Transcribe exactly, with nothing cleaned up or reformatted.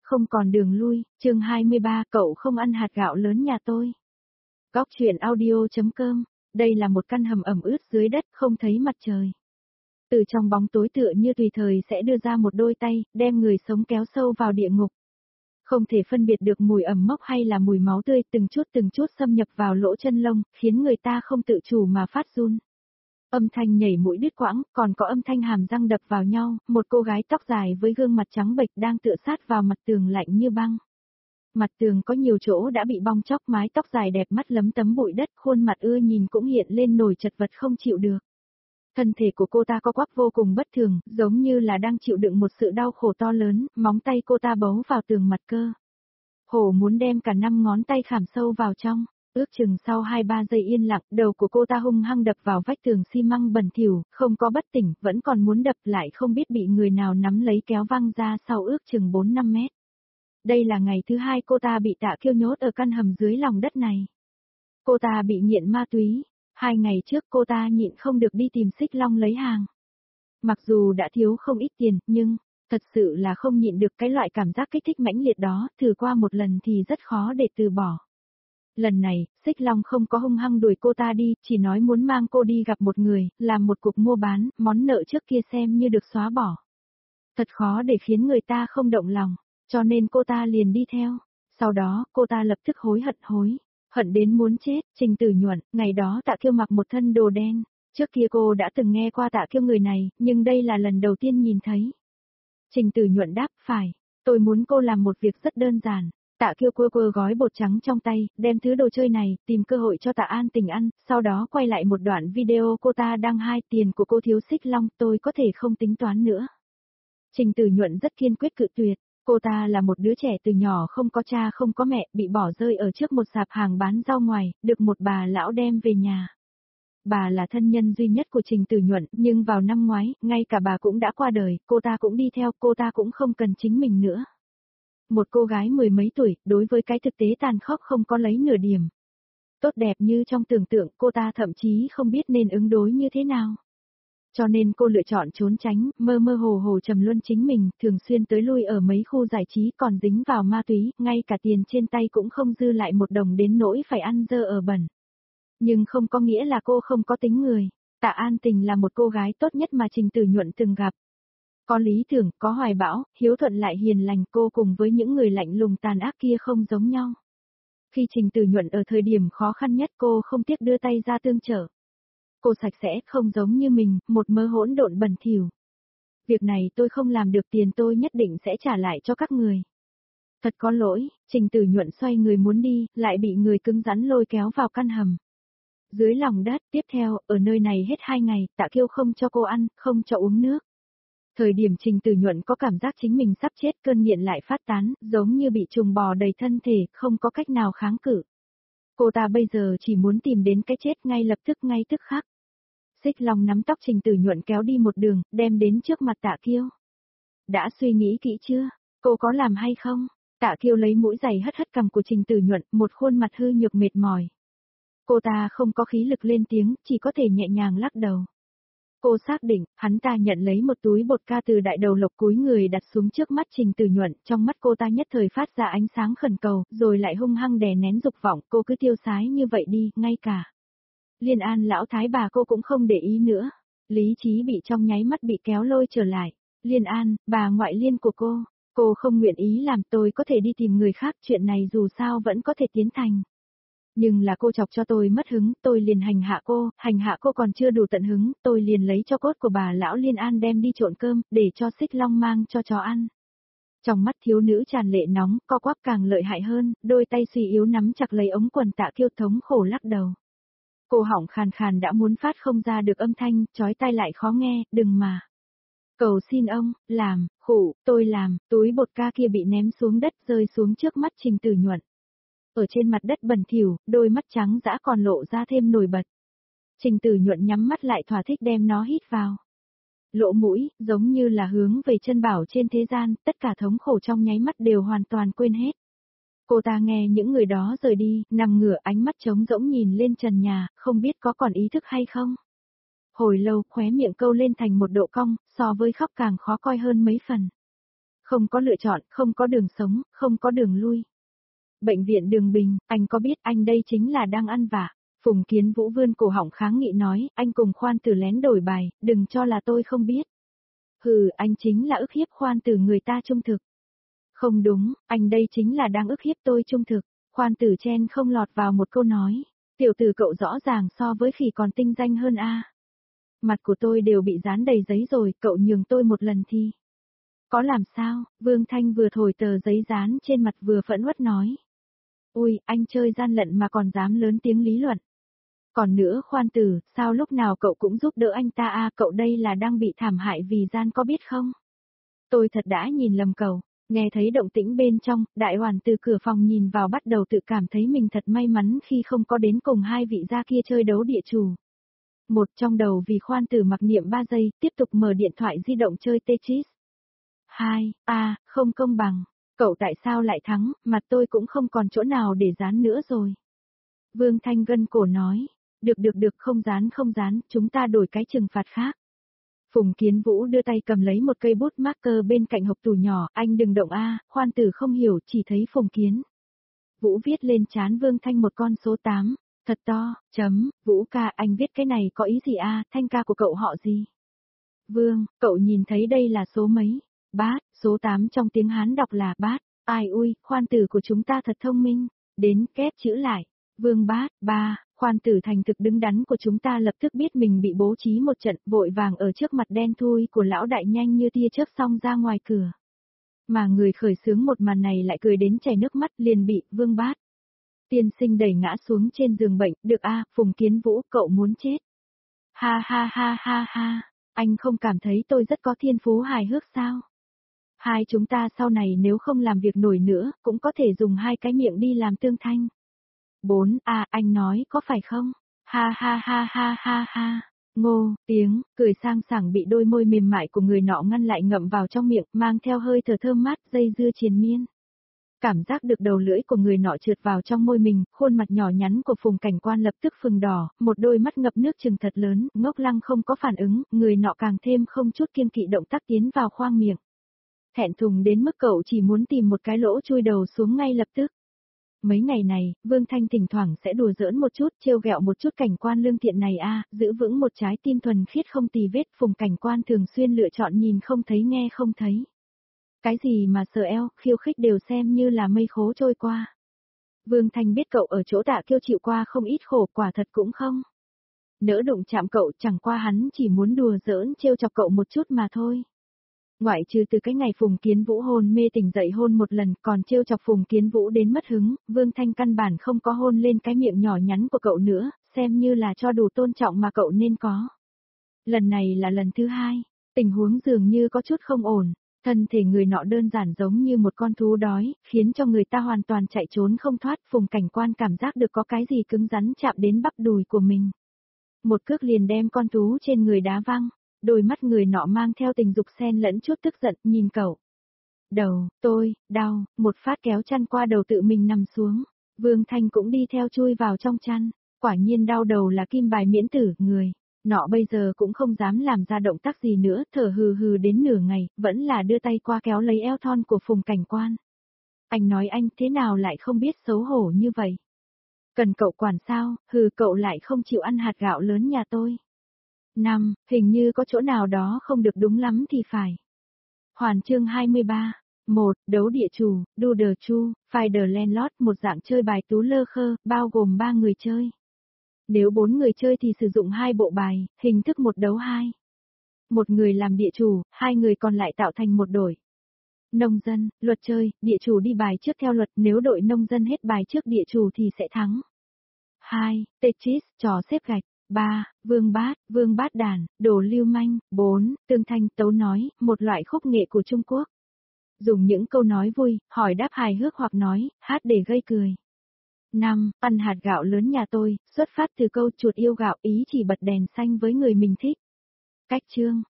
không còn đường lui, chương hai mươi ba, cậu không ăn hạt gạo lớn nhà tôi. Góc truyện audio.com, đây là một căn hầm ẩm ướt dưới đất không thấy mặt trời. Từ trong bóng tối tựa như tùy thời sẽ đưa ra một đôi tay, đem người sống kéo sâu vào địa ngục. Không thể phân biệt được mùi ẩm mốc hay là mùi máu tươi từng chút từng chút xâm nhập vào lỗ chân lông, khiến người ta không tự chủ mà phát run. Âm thanh nhảy mũi đứt quãng, còn có âm thanh hàm răng đập vào nhau, một cô gái tóc dài với gương mặt trắng bệch đang tựa sát vào mặt tường lạnh như băng. Mặt tường có nhiều chỗ đã bị bong tróc, mái tóc dài đẹp mắt lấm tấm bụi đất, khuôn mặt ưa nhìn cũng hiện lên nổi chật vật không chịu được. Thân thể của cô ta co quắp vô cùng bất thường, giống như là đang chịu đựng một sự đau khổ to lớn, móng tay cô ta bấu vào tường mặt cơ. Hổ muốn đem cả năm ngón tay khảm sâu vào trong. Ước chừng sau hai ba giây yên lặng, đầu của cô ta hung hăng đập vào vách tường xi măng bẩn thỉu, không có bất tỉnh, vẫn còn muốn đập lại không biết bị người nào nắm lấy kéo văng ra sau ước chừng bốn năm mét. Đây là ngày thứ hai cô ta bị Tạ Kiêu nhốt ở căn hầm dưới lòng đất này. Cô ta bị nghiện ma túy, hai ngày trước cô ta nhịn không được đi tìm Xích Long lấy hàng. Mặc dù đã thiếu không ít tiền, nhưng, thật sự là không nhịn được cái loại cảm giác kích thích mãnh liệt đó, thử qua một lần thì rất khó để từ bỏ. Lần này, Xích Long không có hung hăng đuổi cô ta đi, chỉ nói muốn mang cô đi gặp một người, làm một cuộc mua bán, món nợ trước kia xem như được xóa bỏ. Thật khó để khiến người ta không động lòng, cho nên cô ta liền đi theo. Sau đó, cô ta lập tức hối hận hối, hận đến muốn chết. Trình Tử Nhuận, ngày đó Tạ Kiêu mặc một thân đồ đen, trước kia cô đã từng nghe qua Tạ Kiêu người này, nhưng đây là lần đầu tiên nhìn thấy. Trình Tử Nhuận đáp, phải, tôi muốn cô làm một việc rất đơn giản. Tạ Kiêu quơ quơ gói bột trắng trong tay, đem thứ đồ chơi này, tìm cơ hội cho Tạ An Tình ăn, sau đó quay lại một đoạn video cô ta đăng hai tiền của cô thiếu Xích Long, tôi có thể không tính toán nữa. Trình Tử Nhuận rất kiên quyết cự tuyệt, cô ta là một đứa trẻ từ nhỏ không có cha không có mẹ, bị bỏ rơi ở trước một sạp hàng bán rau ngoài, được một bà lão đem về nhà. Bà là thân nhân duy nhất của Trình Tử Nhuận, nhưng vào năm ngoái, ngay cả bà cũng đã qua đời, cô ta cũng đi theo, cô ta cũng không cần chính mình nữa. Một cô gái mười mấy tuổi, đối với cái thực tế tàn khốc không có lấy nửa điểm. Tốt đẹp như trong tưởng tượng, cô ta thậm chí không biết nên ứng đối như thế nào. Cho nên cô lựa chọn trốn tránh, mơ mơ hồ hồ trầm luân chính mình, thường xuyên tới lui ở mấy khu giải trí, còn dính vào ma túy, ngay cả tiền trên tay cũng không dư lại một đồng đến nỗi phải ăn dơ ở bẩn. Nhưng không có nghĩa là cô không có tính người. Tạ An Tình là một cô gái tốt nhất mà Trình Tử Nhuận từng gặp. Có lý tưởng, có hoài bão, hiếu thuận lại hiền lành, cô cùng với những người lạnh lùng tàn ác kia không giống nhau. Khi Trình Tử Nhuận ở thời điểm khó khăn nhất cô không tiếc đưa tay ra tương trợ. Cô sạch sẽ, không giống như mình, một mớ hỗn độn bẩn thỉu. Việc này tôi không làm được, tiền tôi nhất định sẽ trả lại cho các người. Thật có lỗi, Trình Tử Nhuận xoay người muốn đi, lại bị người cứng rắn lôi kéo vào căn hầm. Dưới lòng đất, tiếp theo, ở nơi này hết hai ngày, Tạ Kiêu không cho cô ăn, không cho uống nước. Thời điểm Trình Tử Nhuận có cảm giác chính mình sắp chết, cơn nghiện lại phát tán, giống như bị trùng bò đầy thân thể, không có cách nào kháng cự. Cô ta bây giờ chỉ muốn tìm đến cái chết ngay lập tức ngay tức khắc. Xích Long nắm tóc Trình Tử Nhuận kéo đi một đường, đem đến trước mặt Tạ Kiêu. Đã suy nghĩ kỹ chưa? Cô có làm hay không? Tạ Kiêu lấy mũi giày hất hất cằm của Trình Tử Nhuận, một khuôn mặt hư nhược mệt mỏi. Cô ta không có khí lực lên tiếng, chỉ có thể nhẹ nhàng lắc đầu. Cô xác định, hắn ta nhận lấy một túi bột ca từ đại đầu lộc cúi người đặt xuống trước mắt Trình Tử Nhuận, trong mắt cô ta nhất thời phát ra ánh sáng khẩn cầu, rồi lại hung hăng đè nén dục vọng, cô cứ tiêu sái như vậy đi, ngay cả Liên An lão thái bà cô cũng không để ý nữa. Lý trí bị trong nháy mắt bị kéo lôi trở lại. Liên An, bà ngoại Liên của cô, cô không nguyện ý làm, tôi có thể đi tìm người khác, chuyện này dù sao vẫn có thể tiến thành. Nhưng là cô chọc cho tôi mất hứng, tôi liền hành hạ cô, hành hạ cô còn chưa đủ tận hứng, tôi liền lấy cho cốt của bà lão Liên An đem đi trộn cơm, để cho Xích Long mang cho chó ăn. Trong mắt thiếu nữ tràn lệ nóng, co quắp càng lợi hại hơn, đôi tay suy yếu nắm chặt lấy ống quần Tạ Kiêu, thống khổ lắc đầu. Cô họng khàn khàn đã muốn phát không ra được âm thanh, chói tai lại khó nghe, đừng mà. Cầu xin ông, làm, khủ, tôi làm, túi bột ca kia bị ném xuống đất rơi xuống trước mắt Trình Tử Nhuận. Ở trên mặt đất bẩn thỉu, đôi mắt trắng dã còn lộ ra thêm nổi bật. Trình Tử Nhuận nhắm mắt lại thỏa thích đem nó hít vào. Lỗ mũi, giống như là hướng về chân bảo trên thế gian, tất cả thống khổ trong nháy mắt đều hoàn toàn quên hết. Cô ta nghe những người đó rời đi, nằm ngửa ánh mắt trống rỗng nhìn lên trần nhà, không biết có còn ý thức hay không. Hồi lâu, khóe miệng câu lên thành một độ cong, so với khóc càng khó coi hơn mấy phần. Không có lựa chọn, không có đường sống, không có đường lui. Bệnh viện Đường Bình, anh có biết anh đây chính là đang ăn vạ. Phùng Kiến Vũ vươn cổ họng kháng nghị nói, anh cùng Khoan Tử lén đổi bài, đừng cho là tôi không biết. Hừ, anh chính là ức hiếp Khoan Tử người ta trung thực. Không đúng, anh đây chính là đang ức hiếp tôi trung thực. Khoan Tử chen không lọt vào một câu nói. Tiểu tử cậu rõ ràng so với khỉ còn tinh danh hơn a. Mặt của tôi đều bị dán đầy giấy rồi, cậu nhường tôi một lần thì. Có làm sao, Vương Thanh vừa thổi tờ giấy dán trên mặt vừa phẫn uất nói. Ui, anh chơi gian lận mà còn dám lớn tiếng lý luận. Còn nữa Khoan Tử, sao lúc nào cậu cũng giúp đỡ anh ta a, cậu đây là đang bị thảm hại vì gian có biết không? Tôi thật đã nhìn lầm cậu, nghe thấy động tĩnh bên trong, đại hoàn từ cửa phòng nhìn vào bắt đầu tự cảm thấy mình thật may mắn khi không có đến cùng hai vị gia kia chơi đấu địa chủ. Một trong đầu vì Khoan Tử mặc niệm ba giây, tiếp tục mở điện thoại di động chơi Tetris. Hai, a, không công bằng, cậu tại sao lại thắng, mặt tôi cũng không còn chỗ nào để dán nữa rồi. Vương Thanh gân cổ nói, được được được không dán không dán, chúng ta đổi cái trừng phạt khác. Phùng Kiến Vũ đưa tay cầm lấy một cây bút marker bên cạnh hộp tủ nhỏ, anh đừng động a, Khoan Tử không hiểu, chỉ thấy Phùng Kiến Vũ viết lên trán Vương Thanh một con số tám, thật to, chấm, Vũ ca anh viết cái này có ý gì a, Thanh ca của cậu họ gì? Vương, cậu nhìn thấy đây là số mấy? Bát, số tám trong tiếng Hán đọc là bát, ai ui, Khoan Tử của chúng ta thật thông minh, đến kép chữ lại, Vương bát, ba, Khoan Tử thành thực đứng đắn của chúng ta lập tức biết mình bị bố trí một trận, vội vàng ở trước mặt đen thui của lão đại nhanh như tia chớp xong ra ngoài cửa. Mà người khởi xướng một màn này lại cười đến chảy nước mắt liền bị Vương bát tiên sinh đẩy ngã xuống trên giường bệnh, được a, Phùng Kiến Vũ, cậu muốn chết. Ha ha ha ha ha, anh không cảm thấy tôi rất có thiên phú hài hước sao? Hai chúng ta sau này nếu không làm việc nổi nữa, cũng có thể dùng hai cái miệng đi làm tương thanh. Bốn, à, anh nói có phải không? Ha ha ha ha ha ha. Ngô, tiếng, cười sang sảng bị đôi môi mềm mại của người nọ ngăn lại ngậm vào trong miệng, mang theo hơi thở thơm mát, dây dưa triền miên. Cảm giác được đầu lưỡi của người nọ trượt vào trong môi mình, khuôn mặt nhỏ nhắn của Phùng Cảnh Quan lập tức phừng đỏ, một đôi mắt ngập nước trừng thật lớn, ngốc lăng không có phản ứng, người nọ càng thêm không chút kiêng kỵ động tác tiến vào khoang miệng. Thẹn thùng đến mức cậu chỉ muốn tìm một cái lỗ chui đầu xuống ngay lập tức. Mấy ngày này, Vương Thanh thỉnh thoảng sẽ đùa giỡn một chút, trêu ghẹo một chút Cảnh Quan lương thiện này a, giữ vững một trái tim thuần khiết không tì vết, Phùng Cảnh Quan thường xuyên lựa chọn nhìn không thấy nghe không thấy. Cái gì mà sờ eo, khiêu khích đều xem như là mây khố trôi qua. Vương Thanh biết cậu ở chỗ Tạ Kiêu chịu qua không ít khổ, quả thật cũng không nỡ đụng chạm cậu, chẳng qua hắn chỉ muốn đùa giỡn trêu chọc cậu một chút mà thôi. Ngoại trừ từ cái ngày Phùng Kiến Vũ hôn mê tỉnh dậy hôn một lần, còn trêu chọc Phùng Kiến Vũ đến mất hứng, Vương Thanh căn bản không có hôn lên cái miệng nhỏ nhắn của cậu nữa, xem như là cho đủ tôn trọng mà cậu nên có. Lần này là lần thứ hai, tình huống dường như có chút không ổn, thân thể người nọ đơn giản giống như một con thú đói, khiến cho người ta hoàn toàn chạy trốn không thoát. Phùng Cảnh Quan cảm giác được có cái gì cứng rắn chạm đến bắp đùi của mình. Một cước liền đem con thú trên người đá văng. Đôi mắt người nọ mang theo tình dục xen lẫn chút tức giận, nhìn cậu. Đầu, tôi, đau, một phát kéo chăn qua đầu tự mình nằm xuống. Vương Thanh cũng đi theo chui vào trong chăn. Quả nhiên đau đầu là kim bài miễn tử, người nọ bây giờ cũng không dám làm ra động tác gì nữa, thở hừ hừ đến nửa ngày, vẫn là đưa tay qua kéo lấy eo thon của Phùng Cảnh Quan. Anh nói anh thế nào lại không biết xấu hổ như vậy? Cần cậu quản sao, hừ cậu lại không chịu ăn hạt gạo lớn nhà tôi. Năm, hình như có chỗ nào đó không được đúng lắm thì phải. Hoàn chương hai mươi ba. một. Đấu địa chủ, Do the Chu, Find the Landlord, một dạng chơi bài tú lơ khơ, bao gồm ba người chơi. Nếu bốn người chơi thì sử dụng hai bộ bài, hình thức một đấu hai. Một người làm địa chủ, hai người còn lại tạo thành một đội. Nông dân, luật chơi, địa chủ đi bài trước theo luật, nếu đội nông dân hết bài trước địa chủ thì sẽ thắng. hai. Tetris, trò xếp gạch. ba. Vương bát, vương bát đàn, đồ lưu manh. bốn. Tương thanh tấu nói, một loại khúc nghệ của Trung Quốc. Dùng những câu nói vui, hỏi đáp hài hước hoặc nói, hát để gây cười. năm. Ăn hạt gạo lớn nhà tôi, xuất phát từ câu chuột yêu gạo, ý chỉ bật đèn xanh với người mình thích. Cách chương.